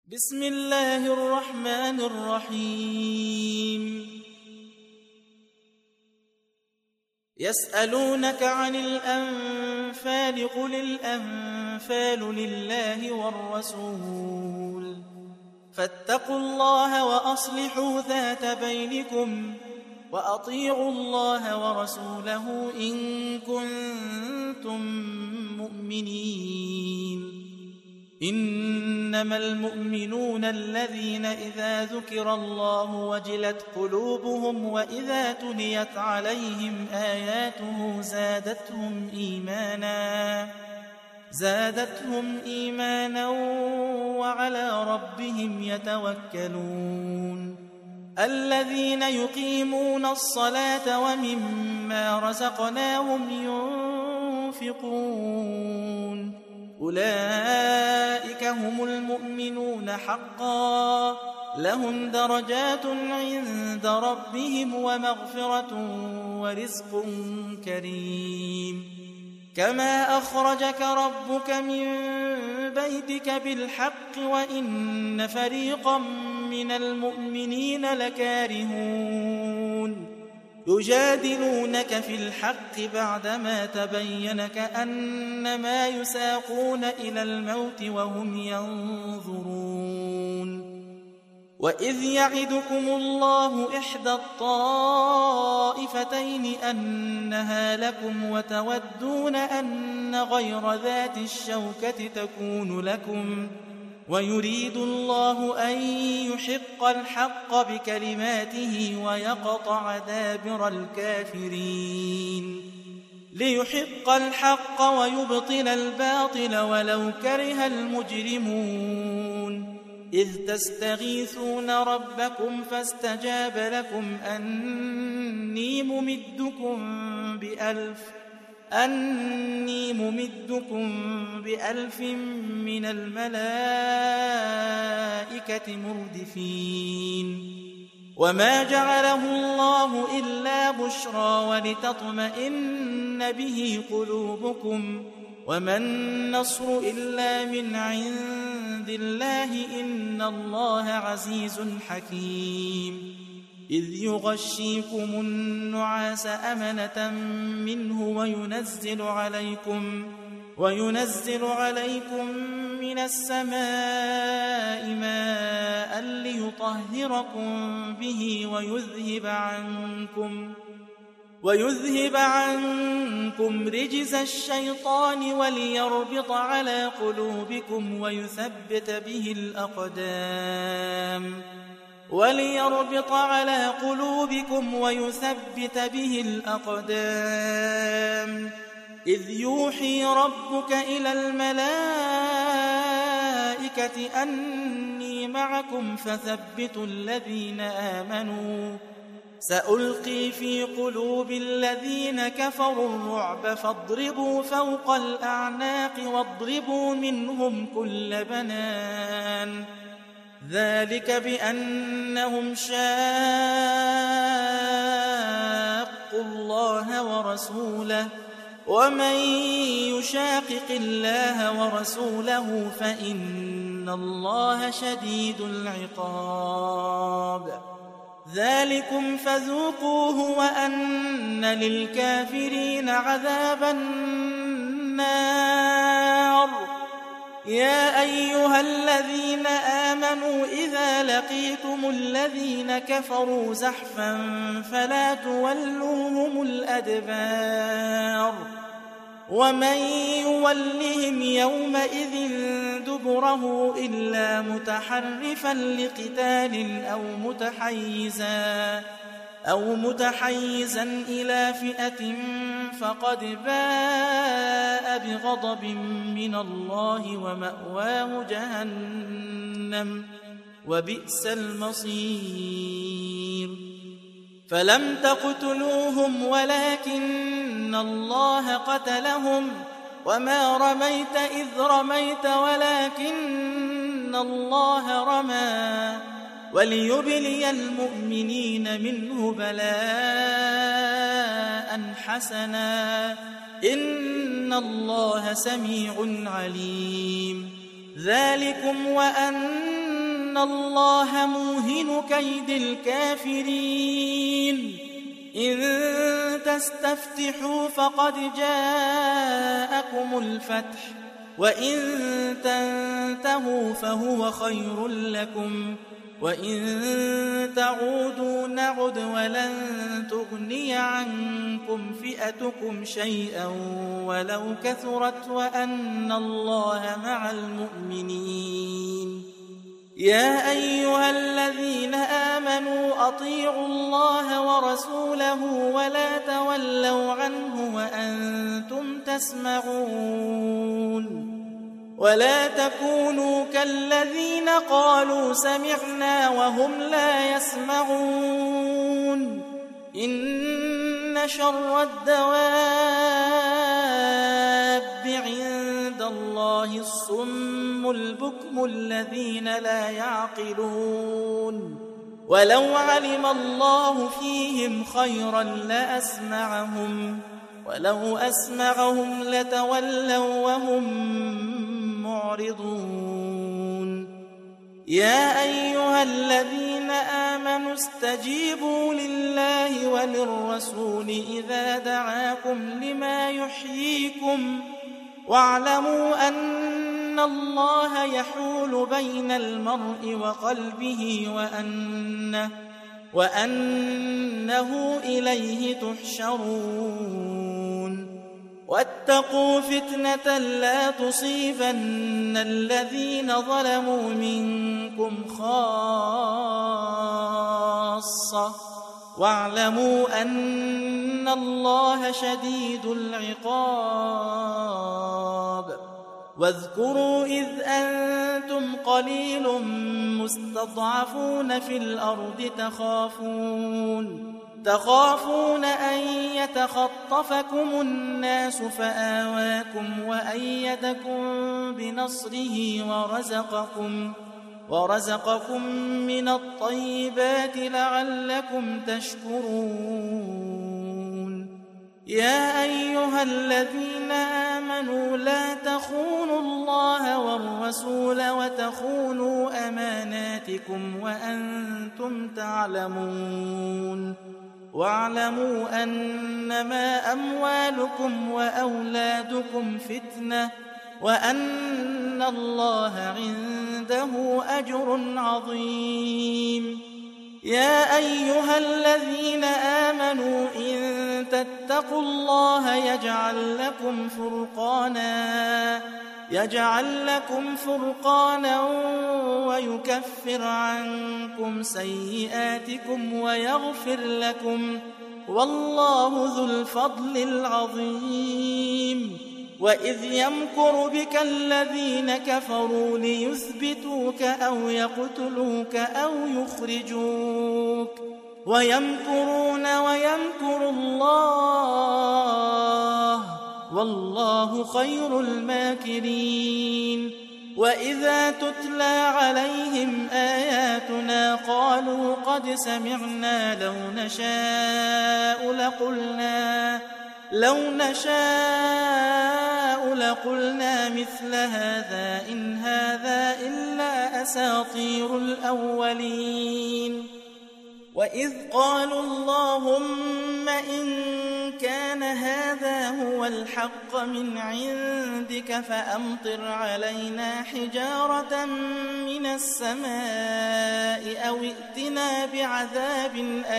بسم الله الرحمن الرحيم يسألونك عن الأنفال قل الأنفال لله والرسول فاتقوا الله وأصلحوا ذات بينكم وأطيعوا الله ورسوله إن كنتم مؤمنين إنما المؤمنون الذين إذا ذكر الله وجلت قلوبهم وإذا تليت عليهم آياته زادتهم إيمانا وعلى ربهم يتوكلون الذين يقيمون الصلاة ومما رزقناهم ينفقون أولئك هم المؤمنون حقا لهم درجات عند ربهم ومغفرة ورزق كريم كما أخرجك ربك من بيتك بالحق وإن فريقا من المؤمنين لكارهون يجادلونك في الحق بعدما تبين كأنما يساقون إلى الموت وهم ينظرون وإذ يعدكم الله إحدى الطائفتين أنها لكم وتودون أن غير ذات الشوكة تكون لكم ويريد الله أن يحق الحق بكلماته ويقطع دابر الكافرين ليحق الحق ويبطل الباطل ولو كره المجرمون إذ تستغيثون ربكم فاستجاب لكم أني ممدكم بألف من الملائكة مردفين وما جعله الله إلا بشرى ولتطمئن به قلوبكم وما النصر إلا من عند الله إن الله عزيز حكيم إذ يغشيكم النعاس أمنة منه وينزل عليكم من السماء ماء ليطهركم به ويذهب عنكم رجز الشيطان وليربط على قلوبكم ويثبت به الأقدام إذ يوحي ربك إلى الملائكة أني معكم فثبتوا الذين آمنوا سألقي في قلوب الذين كفروا الرعب فاضربوا فوق الأعناق واضربوا منهم كل بنان ذلك بأنهم شاقوا الله ورسوله ومن يشاقق الله ورسوله فإن الله شديد العقاب ذلكم فذوقوه وأن للكافرين عذاب النار يا أيها الذين آمنوا إذا لقيتم الذين كفروا زحفا فلا تولوهم الأدبار ومن يولهم يومئذ دبره إلا متحرفا لقتال أو متحيزا إلى فئة فقد باء بغضب من الله ومأواه جهنم وبئس المصير فلم تقتلوهم ولكن الله قتلهم وما رميت إذ رميت ولكن الله رمى وليبلي المؤمنين منه بلاء حسنا إن الله سميع عليم ذلكم وأن الله موهن كيد الكافرين إن تستفتحوا فقد جاءكم الفتح وإن تنتهوا فهو خير لكم وإن تعودوا نعد ولن تغني عنكم فئتكم شيئا ولو كثرت وأن الله مع المؤمنين يا أيها الذين آمنوا أطيعوا الله ورسوله ولا تولوا عنه وأنتم تسمعون ولا تكونوا كالذين قالوا سمعنا وهم لا يسمعون إن شر الدواب عند الله الصم البكم الذين لا يعقلون ولو علم الله فيهم خيرا لأسمعهم ولو أسمعهم لتولوا وهم معرضون يا أيها الذين آمنوا استجيبوا لله وللرسول إذا دعاكم لما يحييكم واعلموا أن الله يحول بين المرء وقلبه وأنه إليه تحشرون واتقوا فتنة لا تصيبن الذين ظلموا منكم خاصة واعلموا أن الله شديد العقاب واذكروا إذ أنتم قليل مستضعفون في الأرض تخافون أن يتخطفكم الناس فآواكم وأيدكم بنصره ورزقكم من الطيبات لعلكم تشكرون يا أيها الذين آمنوا لا تخونوا الله والرسول وتخونوا أماناتكم وأنتم تعلمون واعلموا أنما أموالكم وأولادكم فتنة وأن الله عنده أجر عظيم يا أيها الذين آمنوا إن تتقوا الله يجعل لكم فرقانا ويكفر عنكم سيئاتكم ويغفر لكم والله ذو الفضل العظيم وإذ يمكر بك الذين كفروا ليثبتوك أو يقتلوك أو يخرجوك ويمكرون ويمكر الله والله خير الماكرين وإذا تتلى عليهم آياتنا قالوا قد سمعنا لو نشاء لقلنا مثل هذا إن هذا إلا أساطير الأولين وإذ قالوا اللهم إن كان هذا هو الحق من عندك فأمطر علينا حجارة من السماء أو ائتنا بعذاب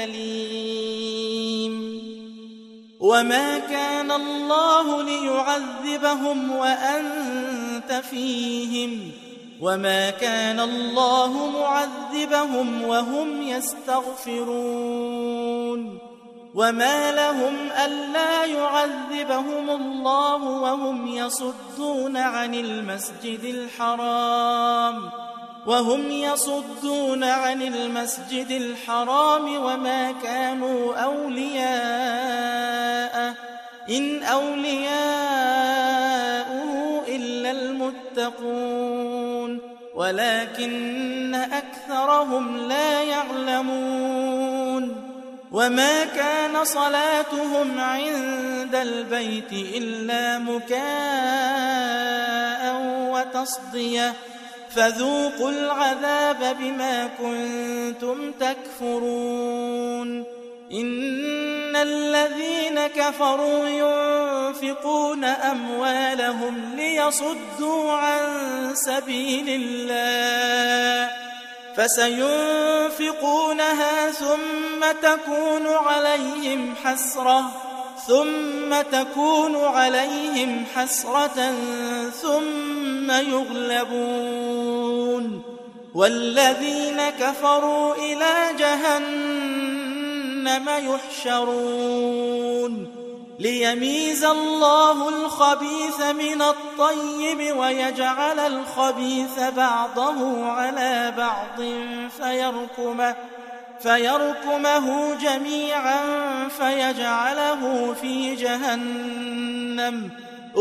أليم وما كان الله ليعذبهم وأنت فيهم وما كان الله معذبهم وهم يستغفرون وما لهم ألا يعذبهم الله وهم يصدون عن المسجد الحرام وما كانوا أولياءه إن أولياؤه إلا المتقون ولكن أكثرهم لا يعلمون وما كان صلاتهم عند البيت إلا مكاء وتصدية فذوقوا العذاب بما كنتم تكفرون إن الذين كفروا ينفقون أموالهم ليصدوا عن سبيل الله فسينفقونها ثم تكون عليهم حسرة ثم يغلبون والذين كفروا إلى جهنم يحشرون ليميز الله الخبيث من الطيب ويجعل الخبيث بعضه على بعض فيركمه جميعا فيجعله في جهنم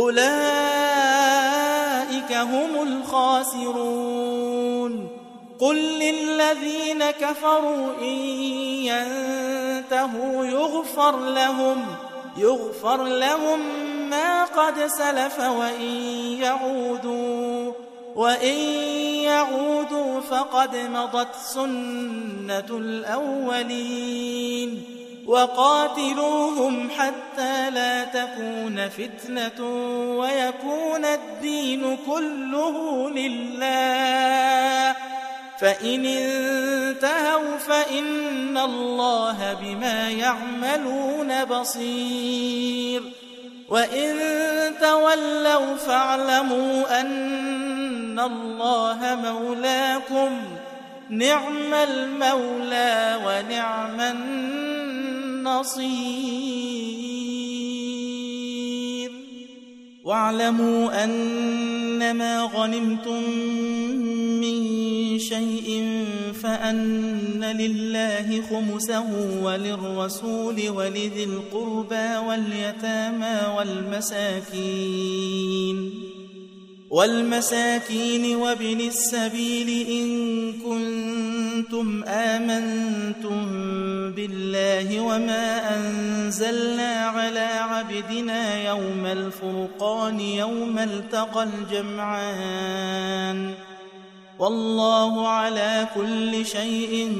أولئك هم الخاسرون قل للذين كفروا إن ينتهوا يغفر لهم ما قد سلف وإن يعودوا فقد مضت سنة الأولين وقاتلوهم حتى لا تكون فتنة ويكون الدين كله لله فإن انتهوا فإن الله بما يعملون بصير وإن تولوا فاعلموا أن الله مولاكم نعم المولى ونعم النصير واعلموا أنما غنمتم من شيء فأن لله خمسه وللرسول ولذي القربى واليتامى والمساكين وابن السبيل إن كنتم آمنتم بالله وما أنزلنا على عبدنا يوم الفرقان يوم التقى الجمعان والله على كل شيء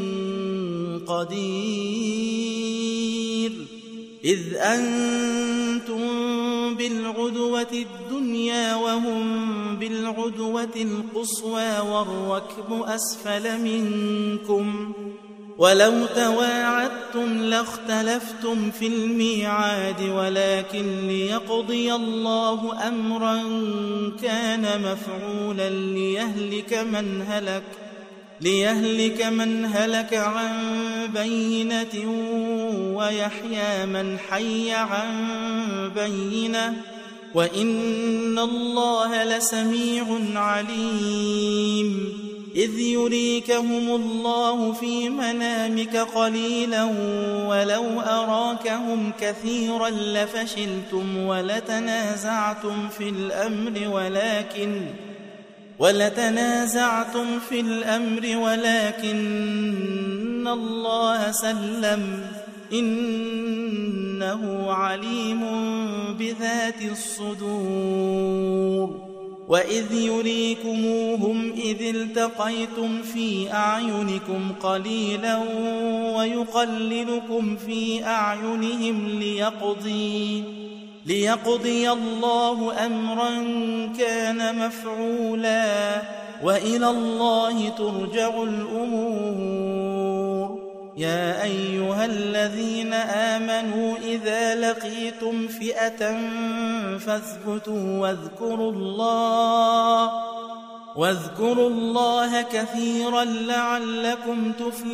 قدير إذ أنتم بالعدوة الدنيا وهم بالعدوة القصوى والركب أسفل منكم ولو تواعدتم لاختلفتم في الميعاد ولكن ليقضي الله أمرا كان مفعولا ليهلك من هلك عن بينة ويحيى من حي عن بينة وإن الله لسميع عليم إذ يريكهم الله في منامك قليلا ولو أراكهم كثيرا لفشلتم ولتنازعتم في الأمر ولكن الله سلم إنه عليم بذات الصدور وإذ يريكموهم إذ التقيتم في أعينكم قليلا ويقللكم في أعينهم ليقضي الله أمرا كان مفعولا وإلى الله ترجع الأمور يا أيها الذين آمنوا إذا لقيتم فئة فاثبتوا واذكروا الله كثيرا لعلكم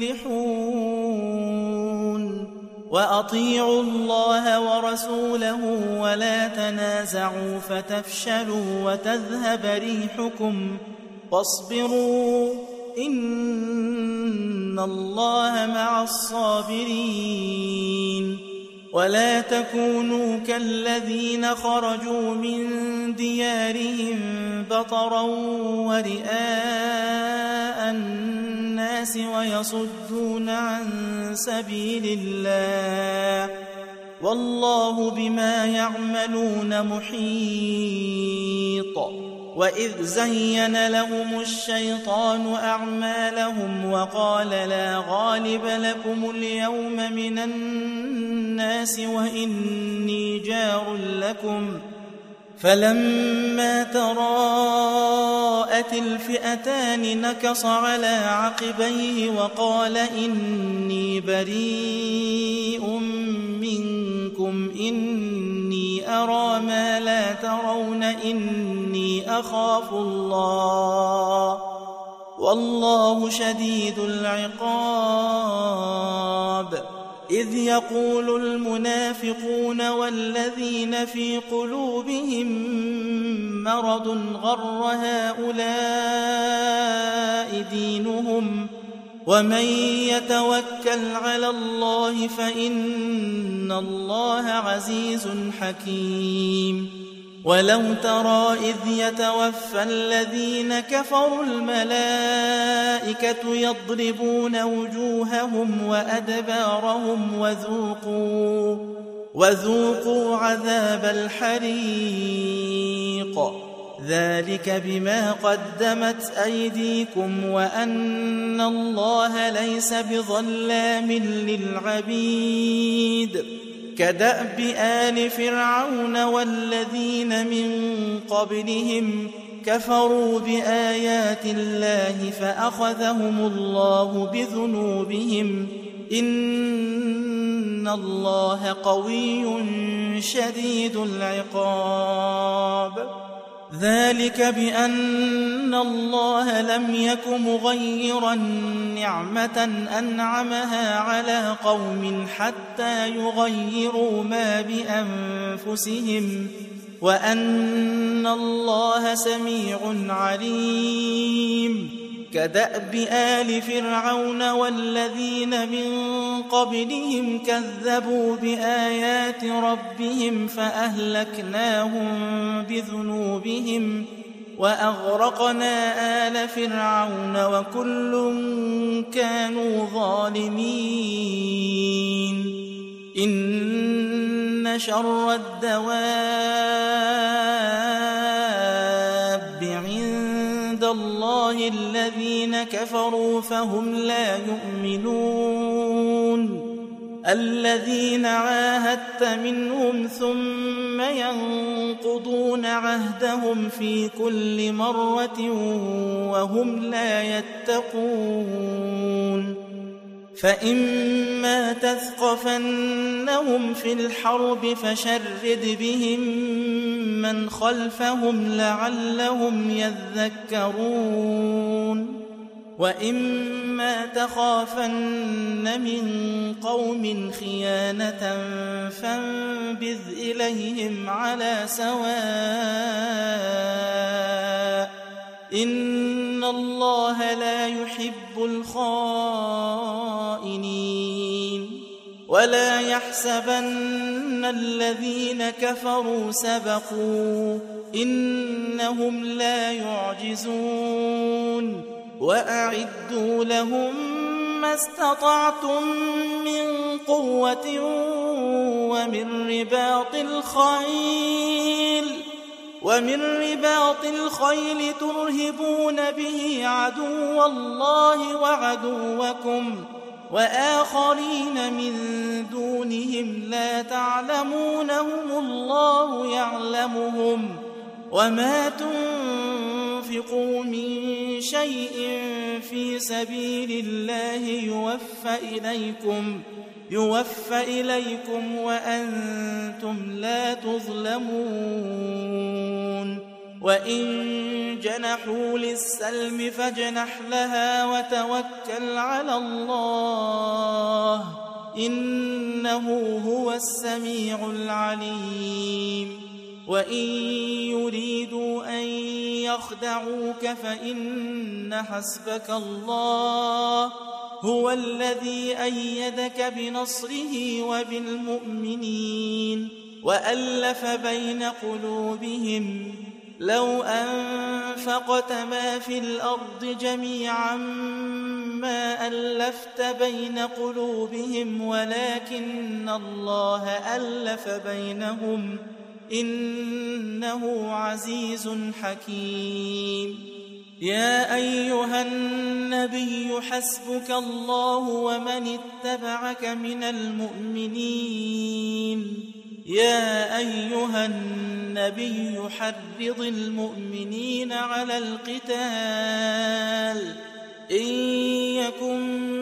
تفلحون وأطيعوا الله ورسوله ولا تنازعوا فتفشلوا وتذهب ريحكم واصبروا إن الله مع الصابرين ولا تكونوا كالذين خرجوا من ديارهم بطرا ورئاء الناس ويصدون عن سبيل الله والله بما يعملون محيط وإذ زين لهم الشيطان أعمالهم وقال لا غالب لكم اليوم من الناس وإني جار لكم فلما تراءت الفئتان نكص على عقبيه وقال إني بريء منكم إني أرى ما لا ترون إني أخاف الله والله شديد العقاب إذ يقول المنافقون والذين في قلوبهم مرض غر هؤلاء دينهم ومن يتوكل على الله فإن الله عزيز حكيم ولو ترى إذ يتوفى الذين كفروا الملائكة يضربون وجوههم وأدبارهم وذوقوا عذاب الحريق ذلك بما قدمت أيديكم وأن الله ليس بظلام للعبيد كدأب آل فرعون والذين من قبلهم كفروا بآيات الله فأخذهم الله بذنوبهم إن الله قوي شديد العقاب ذلك بأن الله لم يك مغيرا نعمة أنعمها على قوم حتى يغيروا ما بأنفسهم وأن الله سميع عليم كدأب آل فرعون والذين من قبلهم كذبوا بآيات ربهم فأهلكناهم بذنوبهم وأغرقنا آل فرعون وكل كانوا ظالمين إن شر الدواب عند الله الذين كفروا فهم لا يؤمنون الذين عاهدت منهم ثم ينقضون عهدهم في كل مرة وهم لا يتقون فإما تثقفنهم في الحرب فشرد بهم من خلفهم لعلهم يذكرون وإما تخافن من قوم خيانة فانبذ إليهم على سواء إن الله لا يحب الخائنين ولا يحسبن الذين كفروا سبقوا إنهم لا يعجزون وأعدوا لهم ما استطعتم من قوة ومن رباط الخيل ترهبون به عدو الله وعدوكم وآخرين من دونهم لا تعلمونهم الله يعلمهم وما تنفقوا من شيء في سبيل الله يوفى إليكم وأنتم لا تظلمون وإن جنحوا للسلم فاجنح لها وتوكل على الله إنه هو السميع العليم وإن يريدوا أن يخدعوك فإن حسبك الله هو الذي أيدك بنصره وبالمؤمنين وألف بين قلوبهم لو أنفقت ما في الأرض جميعا ما ألفت بين قلوبهم ولكن الله ألف بينهم إنه عزيز حكيم. يا أيها النبي حسبك الله ومن اتبعك من المؤمنين. يا أيها النبي حرض المؤمنين على القتال إن يكن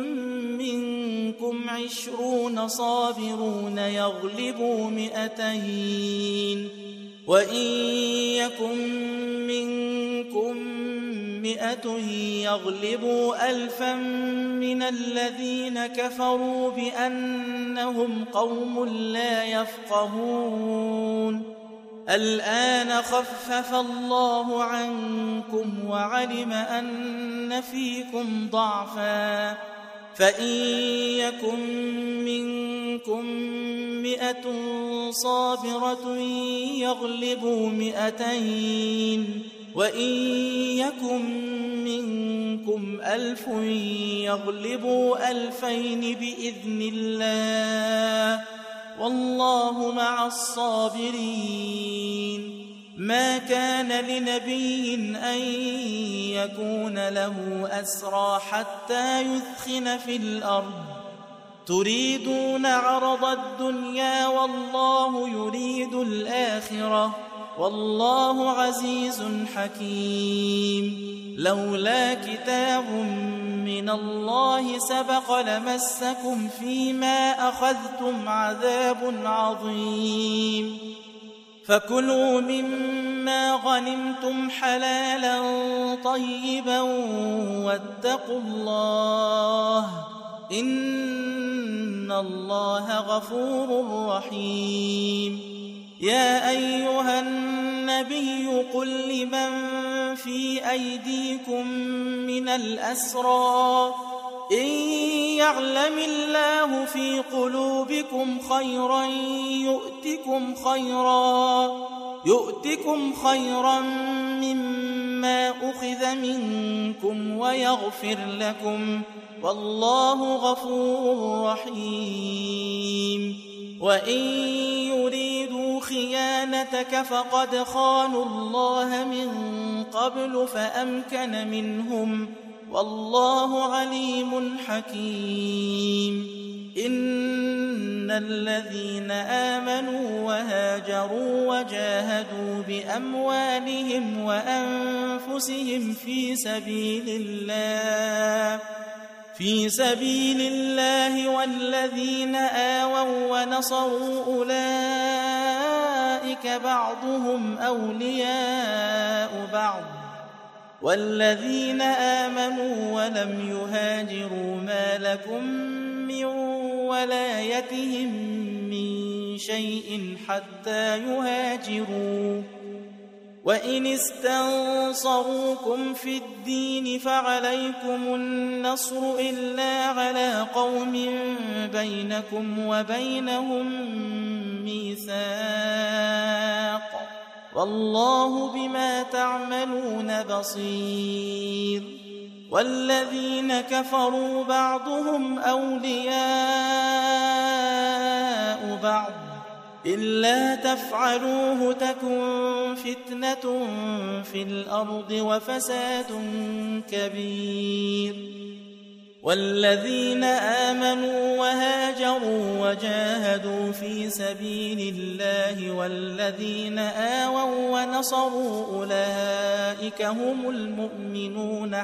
منكم 20 صابرون يغلبوا 200 وإن يكن منكم 100 يغلبوا 1000 من الذين كفروا بأنهم قوم لا يفقهون. الآن خفف الله عنكم وعلم أن فيكم ضعفا فإن يكن منكم 100 صابرة يغلبوا 200 وإن يكن منكم 1000 يغلبوا 2000 بإذن الله والله مع الصابرين. ما كان لنبي أن يكون له أسرى حتى يثخن في الأرض تريدون عرض الدنيا والله يريد الآخرة والله عزيز حكيم. لولا كتاب من الله سبق لمسكم فيما أخذتم عذاب عظيم. فكلوا مما غنمتم حلالا طيبا واتقوا الله إن الله غفور رحيم. يا أيها النبي قل لمن في أيديكم من الأسرى إن يعلم الله في قلوبكم خيرا يؤتكم خيرا مما أخذ منكم ويغفر لكم والله غفور رحيم. وإن يريدوا خيانتك فقد خانوا الله من قبل فأمكن منهم والله عليم حكيم. إن الذين آمنوا وهاجروا وجاهدوا بأموالهم وأنفسهم في سبيل الله والذين آووا ونصروا أولئك بعضهم أولياء بعض والذين آمنوا ولم يهاجروا ما لكم من ولايتهم من شيء حتى يهاجروا وإن استنصروكم في الدين فعليكم النصر إلا على قوم بينكم وبينهم ميثاق والله بما تعملون بصير. والذين كفروا بعضهم أولياء بعض إلا تفعلوه تكن فتنة في الأرض وفساد كبير. والذين آمنوا وهاجروا وجاهدوا في سبيل الله والذين آووا ونصروا أولئك هم المؤمنون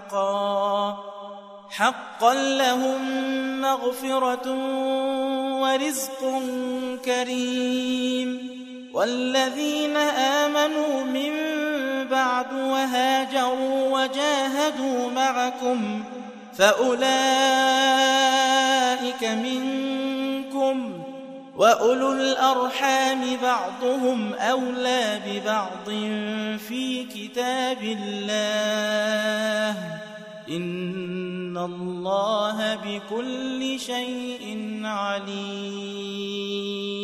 حقا لهم مغفرة ورزق كريم. والذين آمنوا من بعد وهاجروا وجاهدوا معكم فأولئك منكم وأولو الأرحام بعضهم أولى ببعض في كتاب الله إن الله بكل شيء عليم.